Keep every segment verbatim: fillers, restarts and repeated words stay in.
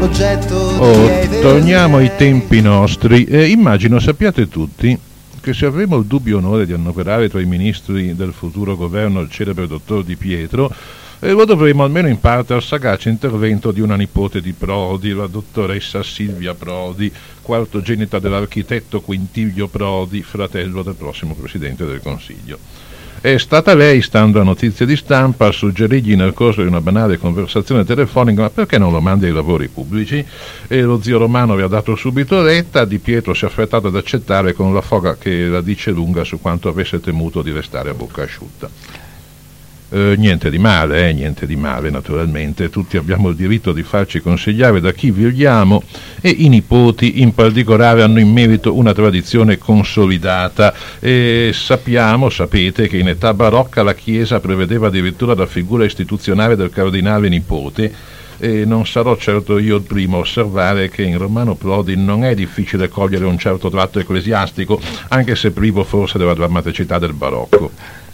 progetto Oh, torniamo ai tempi nostri. Eh, immagino sappiate tutti che se avremo il dubbio onore di annoverare tra i ministri del futuro governo il celebre dottor Di Pietro, eh, lo dovremo almeno in parte al sagace intervento di una nipote di Prodi, la dottoressa Silvia Prodi, quartogenita dell'architetto Quintiglio Prodi, fratello del prossimo Presidente del Consiglio. È stata lei, stando a notizie di stampa, a suggerirgli nel corso di una banale conversazione telefonica ma perché non lo mandi ai lavori pubblici? E lo zio Romano vi ha dato subito retta. Di Pietro si è affrettato ad accettare con la foga che la dice lunga su quanto avesse temuto di restare a bocca asciutta. Eh, niente di male, eh, niente di male naturalmente, tutti abbiamo il diritto di farci consigliare da chi vogliamo e i nipoti in particolare hanno in merito una tradizione consolidata e sappiamo, sapete che in età barocca la Chiesa prevedeva addirittura la figura istituzionale del cardinale nipote e non sarò certo io il primo a osservare che in Romano Prodi non è difficile cogliere un certo tratto ecclesiastico, anche se privo forse della drammaticità del barocco.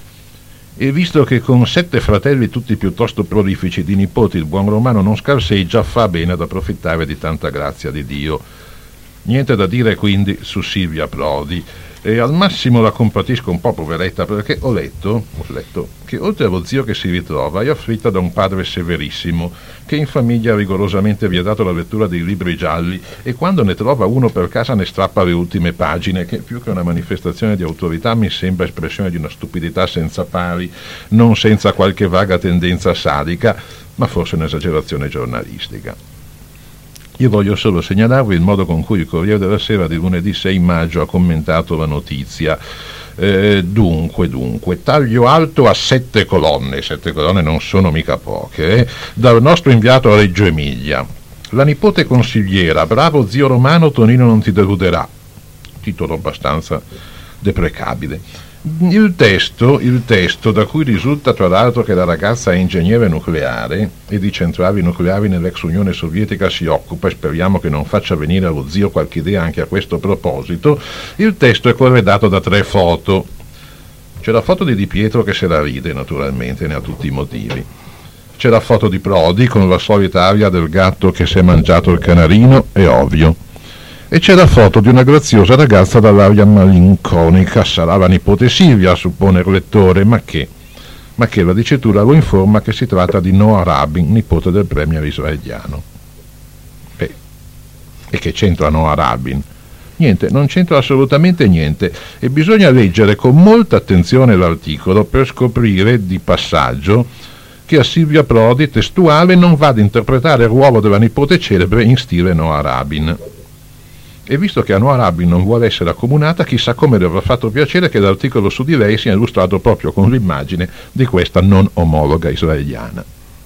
E visto che con sette fratelli tutti piuttosto prolifici di nipoti il buon romano non scarseggia, fa bene ad approfittare di tanta grazia di Dio. Niente da dire quindi su Silvia Prodi, e al massimo la compatisco un po' poveretta perché ho letto, ho letto che oltre allo zio che si ritrova è afflitta da un padre severissimo che in famiglia ha rigorosamente vietato la lettura dei libri gialli e quando ne trova uno per casa ne strappa le ultime pagine, che più che una manifestazione di autorità mi sembra espressione di una stupidità senza pari, non senza qualche vaga tendenza sadica, ma forse un'esagerazione giornalistica. Io voglio solo segnalarvi il modo con cui il Corriere della Sera di lunedì sei maggio ha commentato la notizia. Eh, dunque, dunque, taglio alto a sette colonne, sette colonne non sono mica poche, eh, dal nostro inviato a Reggio Emilia. La nipote consigliera, bravo zio Romano, Tonino non ti deluderà. Titolo abbastanza deprecabile. Il testo, il testo, da cui risulta tra l'altro che la ragazza è ingegnere nucleare e di centrali nucleari nell'ex Unione Sovietica si occupa, e speriamo che non faccia venire allo zio qualche idea anche a questo proposito, il testo è corredato da tre foto. C'è la foto di Di Pietro che se la ride naturalmente, ne ha tutti i motivi. C'è la foto di Prodi con la solita aria del gatto che si è mangiato il canarino, è ovvio. E c'è la foto di una graziosa ragazza dall'aria malinconica, sarà la nipote Silvia, suppone il lettore, ma che? Ma che la dicitura lo informa che si tratta di Noah Rabin, nipote del premier israeliano. E, e che c'entra Noah Rabin? Niente, non c'entra assolutamente niente, e bisogna leggere con molta attenzione l'articolo per scoprire di passaggio che a Silvia Prodi, testuale, non va ad interpretare il ruolo della nipote celebre in stile Noah Rabin. E visto che a Noah Rabin non vuole essere accomunata, chissà come le avrà fatto piacere che l'articolo su di lei sia illustrato proprio con l'immagine di questa non omologa israeliana.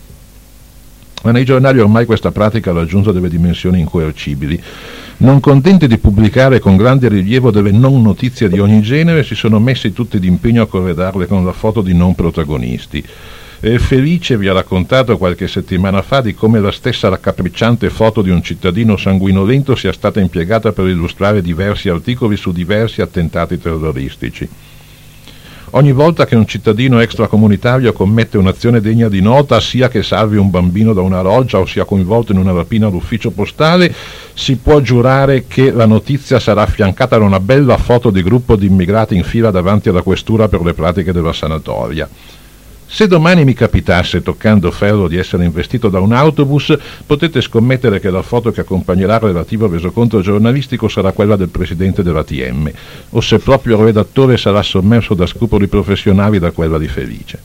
Ma nei giornali ormai questa pratica ha raggiunto delle dimensioni incoercibili. Non contenti di pubblicare con grande rilievo delle non notizie di ogni genere, si sono messi tutti d'impegno a corredarle con la foto di non protagonisti. Eh, Felice vi ha raccontato qualche settimana fa di come la stessa raccapricciante foto di un cittadino sanguinolento sia stata impiegata per illustrare diversi articoli su diversi attentati terroristici. Ogni volta che un cittadino extracomunitario commette un'azione degna di nota, sia che salvi un bambino da una roggia o sia coinvolto in una rapina all'ufficio postale, si può giurare che la notizia sarà affiancata da una bella foto di gruppo di immigrati in fila davanti alla questura per le pratiche della sanatoria. Se domani mi capitasse, toccando ferro, di essere investito da un autobus, potete scommettere che la foto che accompagnerà il relativo resoconto giornalistico sarà quella del presidente dell'A T M, o se proprio il redattore sarà sommerso da scrupoli professionali, da quella di Felice.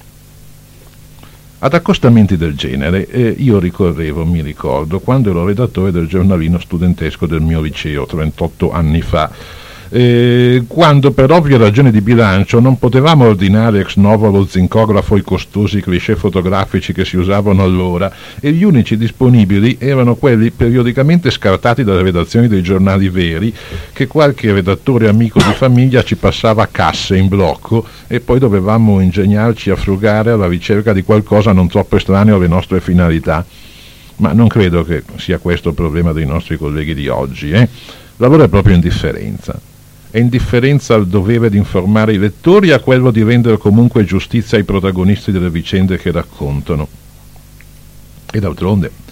Ad accostamenti del genere eh, io ricorrevo, mi ricordo, quando ero redattore del giornalino studentesco del mio liceo, trentotto anni fa, Eh, quando per ovvie ragioni di bilancio non potevamo ordinare ex novo allo zincografo i costosi cliché fotografici che si usavano allora e gli unici disponibili erano quelli periodicamente scartati dalle redazioni dei giornali veri che qualche redattore amico di famiglia ci passava casse in blocco e poi dovevamo ingegnarci a frugare alla ricerca di qualcosa non troppo estraneo alle nostre finalità. Ma non credo che sia questo il problema dei nostri colleghi di oggi, eh? L'allora è proprio indifferenza. È indifferenza al dovere di informare i lettori e a quello di rendere comunque giustizia ai protagonisti delle vicende che raccontano. E d'altronde,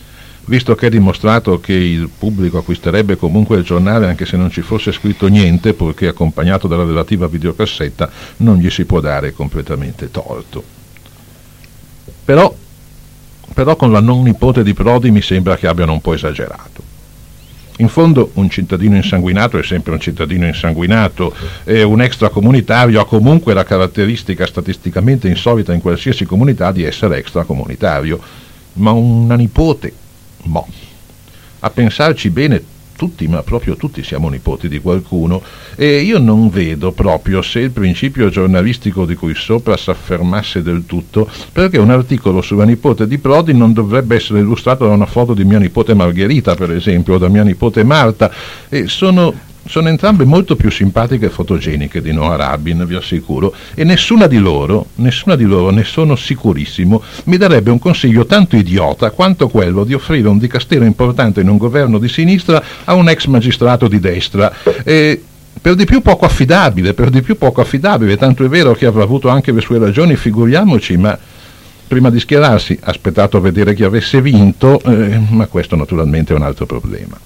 visto che è dimostrato che il pubblico acquisterebbe comunque il giornale anche se non ci fosse scritto niente, purché accompagnato dalla relativa videocassetta, non gli si può dare completamente torto. Però, però con la non nipote di Prodi mi sembra che abbiano un po' esagerato. In fondo un cittadino insanguinato è sempre un cittadino insanguinato, e un extracomunitario ha comunque la caratteristica statisticamente insolita in qualsiasi comunità di essere extracomunitario, ma una nipote, boh, a pensarci bene tutti, ma proprio tutti siamo nipoti di qualcuno, e io non vedo proprio se il principio giornalistico di cui sopra s'affermasse del tutto, perché un articolo sulla nipote di Prodi non dovrebbe essere illustrato da una foto di mia nipote Margherita, per esempio, o da mia nipote Marta, e sono... Sono entrambe molto più simpatiche e fotogeniche di Noah Rabin, vi assicuro, e nessuna di loro, nessuna di loro, ne sono sicurissimo, mi darebbe un consiglio tanto idiota quanto quello di offrire un dicastero importante in un governo di sinistra a un ex magistrato di destra. E per di più poco affidabile, per di più poco affidabile, tanto è vero che avrà avuto anche le sue ragioni, figuriamoci, ma prima di schierarsi ha aspettato a vedere chi avesse vinto, eh, ma questo naturalmente è un altro problema.